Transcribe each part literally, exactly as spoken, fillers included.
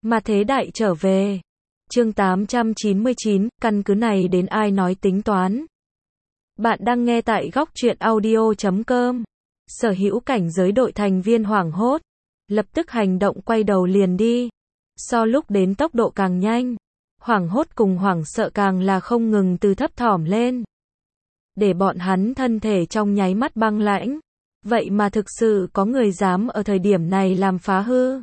Mà thế đại trở về. Chương tám trăm chín mươi chín, căn cứ này đến ai nói tính toán. Bạn đang nghe tại góc truyện audio chấm com. Sở hữu cảnh giới đội thành viên hoảng hốt, lập tức hành động quay đầu liền đi. So lúc đến tốc độ càng nhanh, hoảng hốt cùng hoảng sợ càng là không ngừng từ thấp thỏm lên. Để bọn hắn thân thể trong nháy mắt băng lãnh. Vậy mà thực sự có người dám ở thời điểm này làm phá hư.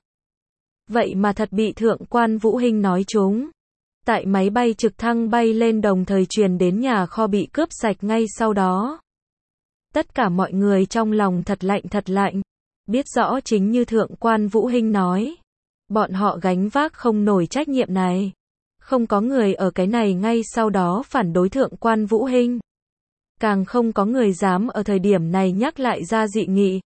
Vậy mà thật bị thượng quan Vũ Hinh nói trúng. Tại máy bay trực thăng bay lên đồng thời truyền đến nhà kho bị cướp sạch ngay sau đó. Tất cả mọi người trong lòng thật lạnh thật lạnh. Biết rõ chính như thượng quan Vũ Hinh nói. Bọn họ gánh vác không nổi trách nhiệm này. Không có người ở cái này ngay sau đó phản đối thượng quan Vũ Hinh. Càng không có người dám ở thời điểm này nhắc lại ra dị nghị.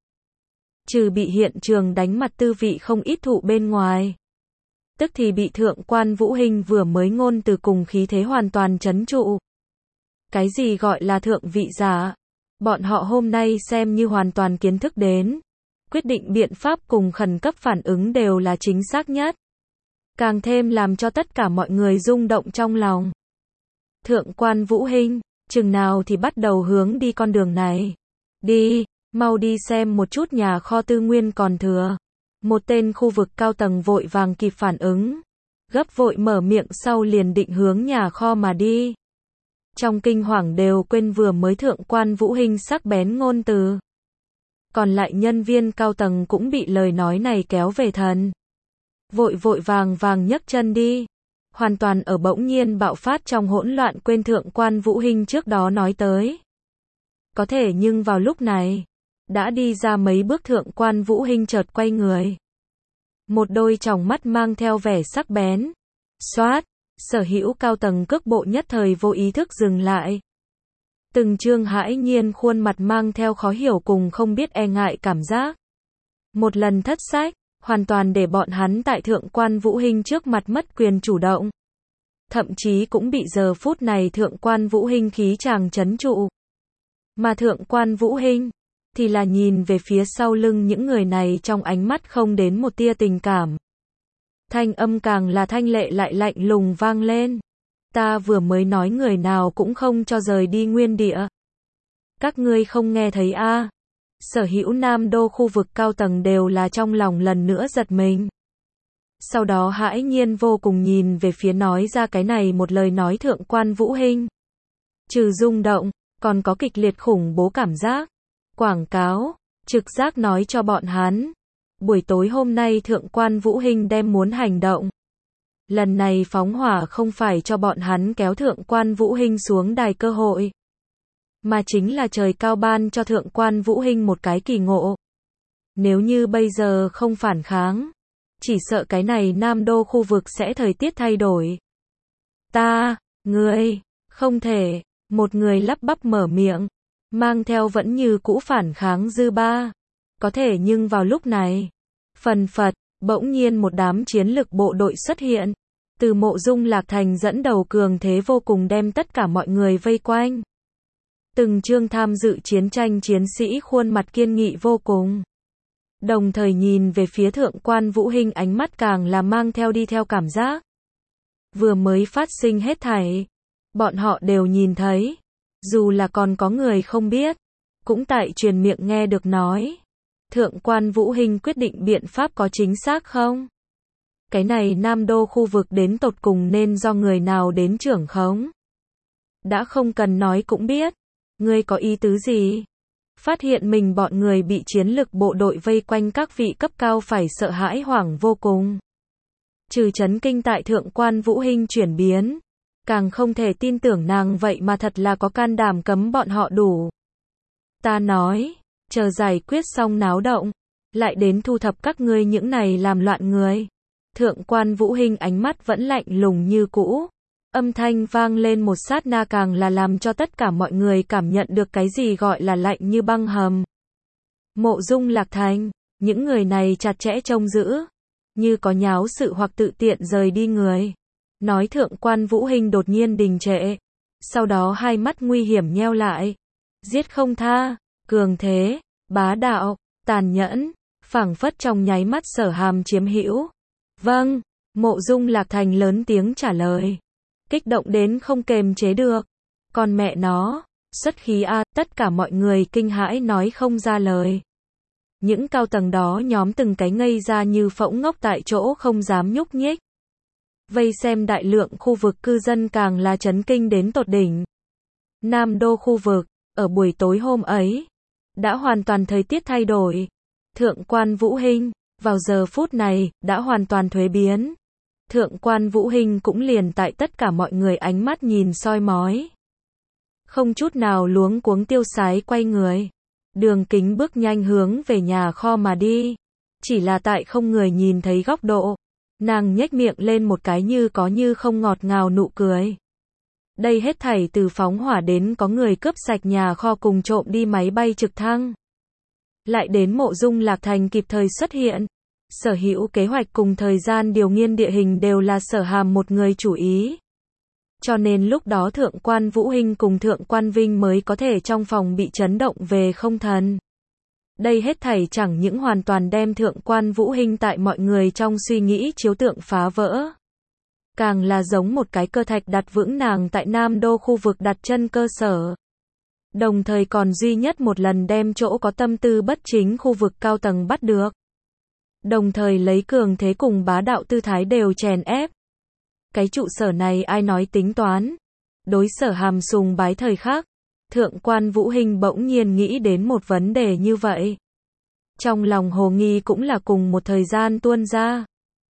Trừ bị hiện trường đánh mặt tư vị không ít thụ bên ngoài. Tức thì bị thượng quan Vũ Hinh vừa mới ngôn từ cùng khí thế hoàn toàn trấn trụ. Cái gì gọi là thượng vị giả? Bọn họ hôm nay xem như hoàn toàn kiến thức đến. Quyết định biện pháp cùng khẩn cấp phản ứng đều là chính xác nhất. Càng thêm làm cho tất cả mọi người rung động trong lòng. Thượng quan Vũ Hinh, chừng nào thì bắt đầu hướng đi con đường này. Đi, mau đi xem một chút nhà kho tư nguyên còn thừa. Một tên khu vực cao tầng vội vàng kịp phản ứng. Gấp vội mở miệng sau liền định hướng nhà kho mà đi. Trong kinh hoàng đều quên vừa mới thượng quan Vũ Hinh sắc bén ngôn từ. Còn lại nhân viên cao tầng cũng bị lời nói này kéo về thần. Vội vội vàng vàng nhấc chân đi. Hoàn toàn ở bỗng nhiên bạo phát trong hỗn loạn quên thượng quan Vũ Hinh trước đó nói tới. Có thể nhưng vào lúc này, đã đi ra mấy bước thượng quan Vũ Hinh chợt quay người. Một đôi tròng mắt mang theo vẻ sắc bén. Xoát, sở hữu cao tầng cước bộ nhất thời vô ý thức dừng lại. Từng trương hãi nhiên khuôn mặt mang theo khó hiểu cùng không biết e ngại cảm giác. Một lần thất sách, hoàn toàn để bọn hắn tại thượng quan Vũ Hinh trước mặt mất quyền chủ động. Thậm chí cũng bị giờ phút này thượng quan Vũ Hinh khí chàng trấn trụ. Mà thượng quan Vũ Hinh thì là nhìn về phía sau lưng những người này trong ánh mắt không đến một tia tình cảm. Thanh âm càng là thanh lệ lại lạnh lùng vang lên. Ta vừa mới nói người nào cũng không cho rời đi nguyên địa. Các ngươi không nghe thấy a? À? Sở hữu Nam Đô khu vực cao tầng đều là trong lòng lần nữa giật mình. Sau đó hãi nhiên vô cùng nhìn về phía nói ra cái này một lời nói thượng quan Vũ Hinh. Trừ rung động, còn có kịch liệt khủng bố cảm giác. Quảng cáo, trực giác nói cho bọn hắn. Buổi tối hôm nay thượng quan Vũ Hinh đem muốn hành động. Lần này phóng hỏa không phải cho bọn hắn kéo thượng quan Vũ Hinh xuống đài cơ hội. Mà chính là trời cao ban cho thượng quan Vũ Hinh một cái kỳ ngộ. Nếu như bây giờ không phản kháng, chỉ sợ cái này Nam Đô khu vực sẽ thời tiết thay đổi. Ta, ngươi, không thể, một người lắp bắp mở miệng, mang theo vẫn như cũ phản kháng dư ba. Có thể nhưng vào lúc này, phần phật, bỗng nhiên một đám chiến lực bộ đội xuất hiện. Từ Mộ Dung Lạc Thành dẫn đầu cường thế vô cùng đem tất cả mọi người vây quanh. Từng chương tham dự chiến tranh chiến sĩ khuôn mặt kiên nghị vô cùng. Đồng thời nhìn về phía thượng quan Vũ Hinh ánh mắt càng là mang theo đi theo cảm giác. Vừa mới phát sinh hết thảy. Bọn họ đều nhìn thấy. Dù là còn có người không biết. Cũng tại truyền miệng nghe được nói. Thượng quan Vũ Hinh quyết định biện pháp có chính xác không? Cái này Nam Đô khu vực đến tột cùng nên do người nào đến trưởng khống? Đã không cần nói cũng biết. Ngươi có ý tứ gì? Phát hiện mình bọn người bị chiến lực bộ đội vây quanh các vị cấp cao phải sợ hãi hoảng vô cùng. Trừ chấn kinh tại thượng quan Vũ Hinh chuyển biến. Càng không thể tin tưởng nàng vậy mà thật là có can đảm cấm bọn họ đủ. Ta nói, chờ giải quyết xong náo động, lại đến thu thập các ngươi những này làm loạn người. Thượng quan Vũ Hinh ánh mắt vẫn lạnh lùng như cũ. Âm thanh vang lên một sát na càng là làm cho tất cả mọi người cảm nhận được cái gì gọi là lạnh như băng hầm. Mộ Dung Lạc Thành, những người này chặt chẽ trông giữ, như có nháo sự hoặc tự tiện rời đi người. Nói thượng quan Vũ Hinh đột nhiên đình trệ. Sau đó hai mắt nguy hiểm nheo lại. Giết không tha, cường thế, bá đạo, tàn nhẫn, phảng phất trong nháy mắt sở hàm chiếm hữu. Vâng, Mộ Dung Lạc Thành lớn tiếng trả lời. Kích động đến không kềm chế được. Con mẹ nó, xuất khí a, tất cả mọi người kinh hãi nói không ra lời. Những cao tầng đó nhóm từng cái ngây ra như phỗng ngốc tại chỗ không dám nhúc nhích. Vây xem đại lượng khu vực cư dân càng là chấn kinh đến tột đỉnh. Nam Đô khu vực, ở buổi tối hôm ấy, đã hoàn toàn thời tiết thay đổi. Thượng quan Vũ Hinh, vào giờ phút này, đã hoàn toàn thuế biến. Thượng quan Vũ Hinh cũng liền tại tất cả mọi người ánh mắt nhìn soi mói. Không chút nào luống cuống tiêu sái quay người. Đường Kính bước nhanh hướng về nhà kho mà đi. Chỉ là tại không người nhìn thấy góc độ. Nàng nhếch miệng lên một cái như có như không ngọt ngào nụ cười. Đây hết thảy từ phóng hỏa đến có người cướp sạch nhà kho cùng trộm đi máy bay trực thăng. Lại đến Mộ Dung Lạc Thành kịp thời xuất hiện. Sở hữu kế hoạch cùng thời gian điều nghiên địa hình đều là Sở Hàm một người chủ ý. Cho nên lúc đó Thượng quan Vũ Hinh cùng Thượng quan Vinh mới có thể trong phòng bị chấn động về không thần. Đây hết thảy chẳng những hoàn toàn đem Thượng quan Vũ Hinh tại mọi người trong suy nghĩ chiếu tượng phá vỡ. Càng là giống một cái cơ thạch đặt vững nàng tại Nam Đô khu vực đặt chân cơ sở. Đồng thời còn duy nhất một lần đem chỗ có tâm tư bất chính khu vực cao tầng bắt được. Đồng thời lấy cường thế cùng bá đạo tư thái đều chèn ép. Cái trụ sở này ai nói tính toán. Đối Sở Hàm sùng bái thời khắc, Thượng quan Vũ Hinh bỗng nhiên nghĩ đến một vấn đề như vậy. Trong lòng hồ nghi cũng là cùng một thời gian tuôn ra.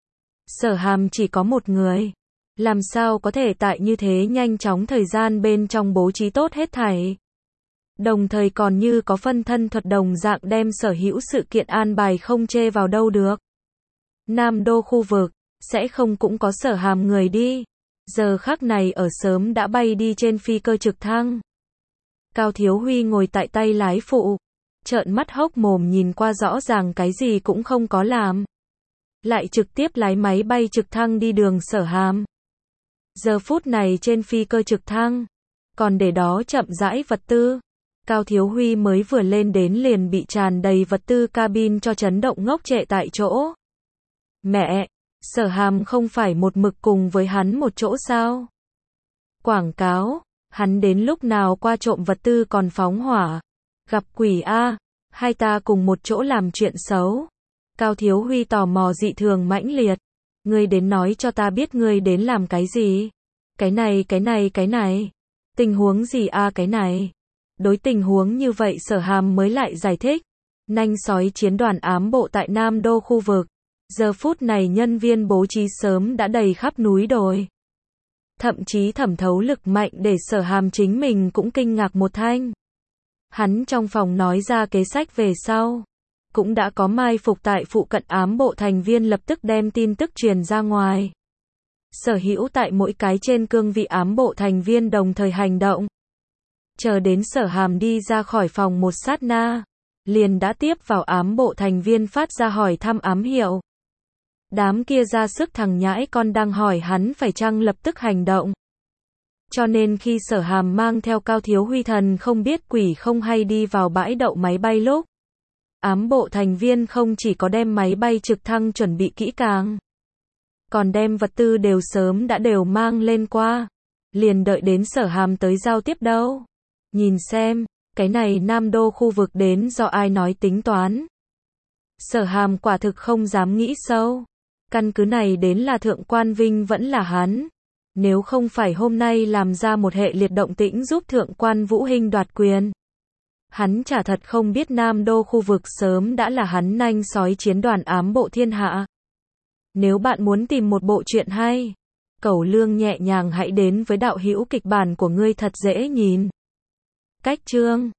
Sở Hàm chỉ có một người. Làm sao có thể tại như thế nhanh chóng thời gian bên trong bố trí tốt hết thảy. Đồng thời còn như có phân thân thuật đồng dạng đem sở hữu sự kiện an bài không chê vào đâu được. Nam Đô khu vực, sẽ không cũng có Sở Hàm người đi. Giờ khắc này ở sớm đã bay đi trên phi cơ trực thăng. Cao Thiếu Huy ngồi tại tay lái phụ. Trợn mắt hốc mồm nhìn qua rõ ràng cái gì cũng không có làm. Lại trực tiếp lái máy bay trực thăng đi đường Sở Hàm. Giờ phút này trên phi cơ trực thăng, còn để đó chậm rãi vật tư. Cao Thiếu Huy mới vừa lên đến liền bị tràn đầy vật tư cabin cho chấn động ngốc trệ tại chỗ. Mẹ, Sở Hàm không phải một mực cùng với hắn một chỗ sao? Quảng cáo, hắn đến lúc nào qua trộm vật tư còn phóng hỏa. Gặp quỷ a, hai ta cùng một chỗ làm chuyện xấu. Cao Thiếu Huy tò mò dị thường mãnh liệt. Ngươi đến nói cho ta biết ngươi đến làm cái gì? Cái này cái này cái này. Tình huống gì a cái này? Đối tình huống như vậy Sở Hàm mới lại giải thích. Nanh sói chiến đoàn ám bộ tại Nam Đô khu vực. Giờ phút này nhân viên bố trí sớm đã đầy khắp núi đồi. Thậm chí thẩm thấu lực mạnh để Sở Hàm chính mình cũng kinh ngạc một thanh. Hắn trong phòng nói ra kế sách về sau. Cũng đã có mai phục tại phụ cận ám bộ thành viên lập tức đem tin tức truyền ra ngoài. Sở hữu tại mỗi cái trên cương vị ám bộ thành viên đồng thời hành động. Chờ đến Sở Hàm đi ra khỏi phòng một sát na, liền đã tiếp vào ám bộ thành viên phát ra hỏi thăm ám hiệu. Đám kia ra sức thằng nhãi con đang hỏi hắn phải chăng lập tức hành động. Cho nên khi Sở Hàm mang theo Cao Thiếu Huy thần không biết quỷ không hay đi vào bãi đậu máy bay lúc, ám bộ thành viên không chỉ có đem máy bay trực thăng chuẩn bị kỹ càng, còn đem vật tư đều sớm đã đều mang lên qua, liền đợi đến Sở Hàm tới giao tiếp đâu. Nhìn xem, cái này Nam Đô khu vực đến do ai nói tính toán. Sở Hàm quả thực không dám nghĩ sâu. Căn cứ này đến là Thượng quan Vinh vẫn là hắn. Nếu không phải hôm nay làm ra một hệ liệt động tĩnh giúp Thượng quan Vũ Hinh đoạt quyền, hắn chả thật không biết Nam Đô khu vực sớm đã là hắn nanh sói chiến đoàn ám bộ thiên hạ. Nếu bạn muốn tìm một bộ truyện hay, Cẩu Lương nhẹ nhàng hãy đến với đạo hữu kịch bản của ngươi thật dễ nhìn. Cách chương